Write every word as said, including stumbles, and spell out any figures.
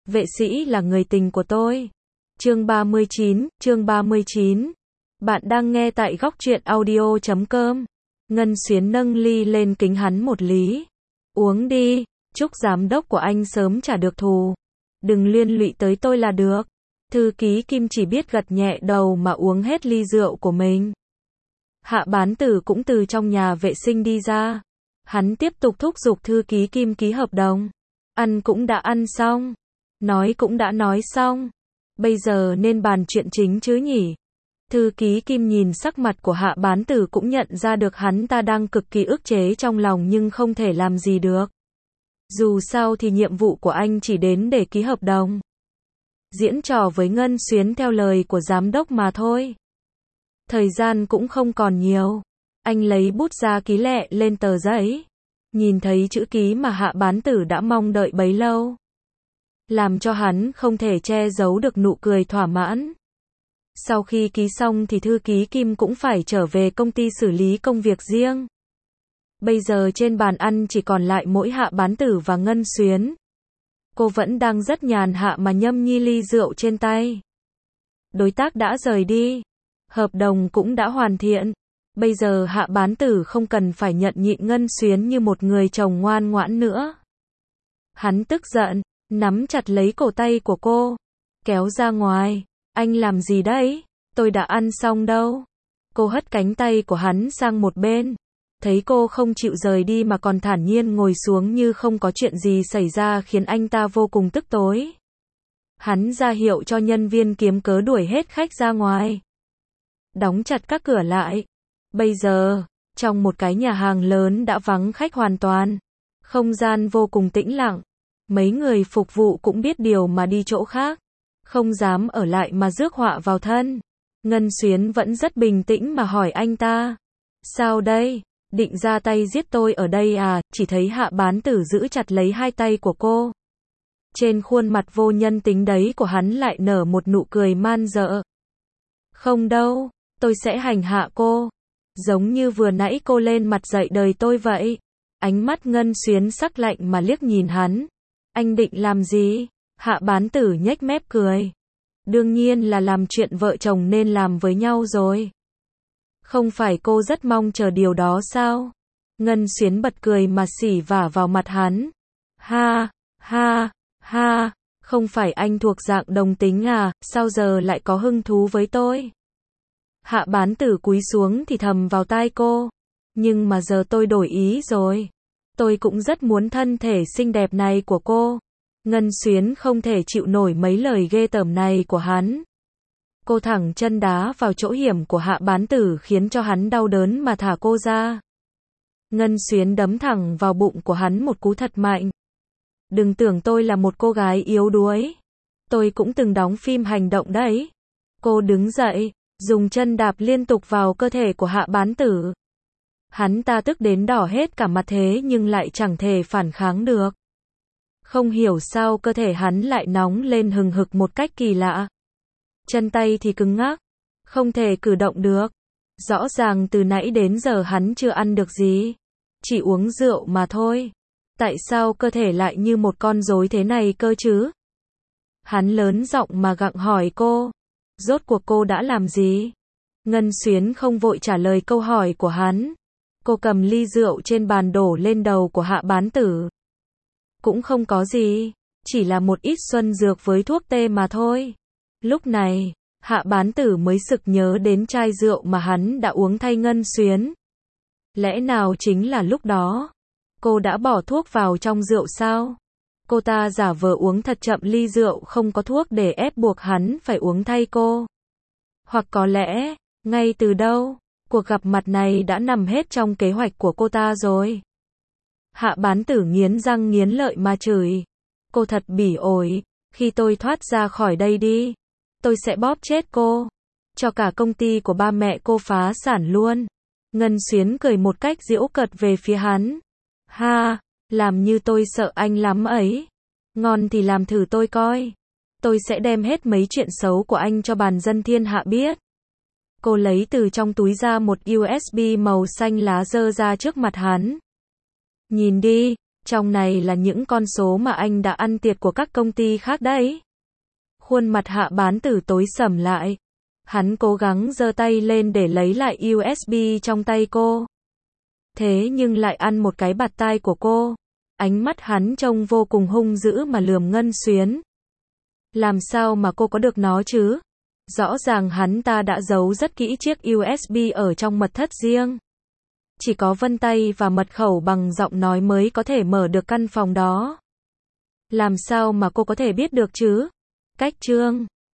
Vệ sĩ là người tình của tôi. Chương ba mươi chín, chương ba mươi chín. Bạn đang nghe tại góc truyện audio chấm com. Ngân Xuyến nâng ly lên kính hắn một lý. Uống đi, chúc giám đốc của anh sớm trả được thù. Đừng liên lụy tới tôi là được. Thư ký Kim chỉ biết gật nhẹ đầu mà uống hết ly rượu của mình. Hạ Bán Tử cũng từ trong nhà vệ sinh đi ra. Hắn tiếp tục thúc giục thư ký Kim ký hợp đồng. Ăn cũng đã ăn xong. Nói cũng đã nói xong. Bây giờ nên bàn chuyện chính chứ nhỉ? Thư ký Kim nhìn sắc mặt của Hạ Bán Tử cũng nhận ra được hắn ta đang cực kỳ ức chế trong lòng nhưng không thể làm gì được. Dù sao thì nhiệm vụ của anh chỉ đến để ký hợp đồng. Diễn trò với Ngân Xuyến theo lời của giám đốc mà thôi. Thời gian cũng không còn nhiều. Anh lấy bút ra ký lẹ lên tờ giấy. Nhìn thấy chữ ký mà Hạ Bán Tử đã mong đợi bấy lâu. Làm cho hắn không thể che giấu được nụ cười thỏa mãn. Sau khi ký xong thì thư ký Kim cũng phải trở về công ty xử lý công việc riêng. Bây giờ trên bàn ăn chỉ còn lại mỗi Hạ Bán Tử và Ngân Xuyến. Cô vẫn đang rất nhàn hạ mà nhâm nhi ly rượu trên tay. Đối tác đã rời đi. Hợp đồng cũng đã hoàn thiện. Bây giờ Hạ Bán Tử không cần phải nhận nhịn Ngân Xuyến như một người chồng ngoan ngoãn nữa. Hắn tức giận, nắm chặt lấy cổ tay của cô, kéo ra ngoài. Anh làm gì đấy? Tôi đã ăn xong đâu. Cô hất cánh tay của hắn sang một bên. Thấy cô không chịu rời đi mà còn thản nhiên ngồi xuống như không có chuyện gì xảy ra khiến anh ta vô cùng tức tối. Hắn ra hiệu cho nhân viên kiếm cớ đuổi hết khách ra ngoài. Đóng chặt các cửa lại. Bây giờ, trong một cái nhà hàng lớn đã vắng khách hoàn toàn. Không gian vô cùng tĩnh lặng. Mấy người phục vụ cũng biết điều mà đi chỗ khác. Không dám ở lại mà rước họa vào thân. Ngân Xuyến vẫn rất bình tĩnh mà hỏi anh ta. Sao đây? Định ra tay giết tôi ở đây à? Chỉ thấy Hạ Bán Tử giữ chặt lấy hai tay của cô. Trên khuôn mặt vô nhân tính đấy của hắn lại nở một nụ cười man dợ. Không đâu, tôi sẽ hành hạ cô. Giống như vừa nãy cô lên mặt dạy đời tôi vậy. Ánh mắt Ngân Xuyến sắc lạnh mà liếc nhìn hắn. Anh định làm gì? Hạ Bán Tử nhếch mép cười. Đương nhiên là làm chuyện vợ chồng nên làm với nhau rồi. Không phải cô rất mong chờ điều đó sao? Ngân Xuyến bật cười mà xỉ vả vào mặt hắn. Ha, ha, ha, không phải anh thuộc dạng đồng tính à, sao giờ lại có hứng thú với tôi? Hạ Bán Tử cúi xuống thì thầm vào tai cô. Nhưng mà giờ tôi đổi ý rồi. Tôi cũng rất muốn thân thể xinh đẹp này của cô. Ngân Xuyến không thể chịu nổi mấy lời ghê tởm này của hắn. Cô thẳng chân đá vào chỗ hiểm của Hạ Bán Tử khiến cho hắn đau đớn mà thả cô ra. Ngân Xuyến đấm thẳng vào bụng của hắn một cú thật mạnh. Đừng tưởng tôi là một cô gái yếu đuối. Tôi cũng từng đóng phim hành động đấy. Cô đứng dậy, dùng chân đạp liên tục vào cơ thể của Hạ Bán Tử. Hắn ta tức đến đỏ hết cả mặt thế nhưng lại chẳng thể phản kháng được. Không hiểu sao cơ thể hắn lại nóng lên hừng hực một cách kỳ lạ. Chân tay thì cứng ngắc, không thể cử động được. Rõ ràng từ nãy đến giờ hắn chưa ăn được gì, chỉ uống rượu mà thôi. Tại sao cơ thể lại như một con rối thế này cơ chứ? Hắn lớn giọng mà gặng hỏi cô. Rốt cuộc cô đã làm gì? Ngân Xuyến không vội trả lời câu hỏi của hắn. Cô cầm ly rượu trên bàn đổ lên đầu của Hạ Bán Tử. Cũng không có gì, chỉ là một ít xuân dược với thuốc tê mà thôi. Lúc này, Hạ Bán Tử mới sực nhớ đến chai rượu mà hắn đã uống thay Ngân Xuyến. Lẽ nào chính là lúc đó, cô đã bỏ thuốc vào trong rượu sao? Cô ta giả vờ uống thật chậm ly rượu không có thuốc để ép buộc hắn phải uống thay cô. Hoặc có lẽ, ngay từ đâu, cuộc gặp mặt này đã nằm hết trong kế hoạch của cô ta rồi. Hạ Bán Tử nghiến răng nghiến lợi mà chửi. Cô thật bỉ ổi, khi tôi thoát ra khỏi đây đi, tôi sẽ bóp chết cô. Cho cả công ty của ba mẹ cô phá sản luôn. Ngân Xuyến cười một cách giễu cợt về phía hắn. Ha, làm như tôi sợ anh lắm ấy. Ngon thì làm thử tôi coi. Tôi sẽ đem hết mấy chuyện xấu của anh cho bàn dân thiên hạ biết. Cô lấy từ trong túi ra một u ét bê màu xanh lá giơ ra trước mặt hắn. Nhìn đi, Trong này là những con số mà anh đã ăn tiệt của các công ty khác đấy. Khuôn mặt Hạ Bán Tử tối sầm lại. Hắn cố gắng giơ tay lên để lấy lại u ét bê trong tay cô. Thế nhưng lại ăn một cái bạt tai của cô. Ánh mắt hắn trông vô cùng hung dữ mà lườm Ngân Xuyến. Làm sao mà cô có được nó chứ? Rõ ràng hắn ta đã giấu rất kỹ chiếc u ét bê ở trong mật thất riêng. Chỉ có vân tay và mật khẩu bằng giọng nói mới có thể mở được căn phòng đó. Làm sao mà cô có thể biết được chứ? Cách chương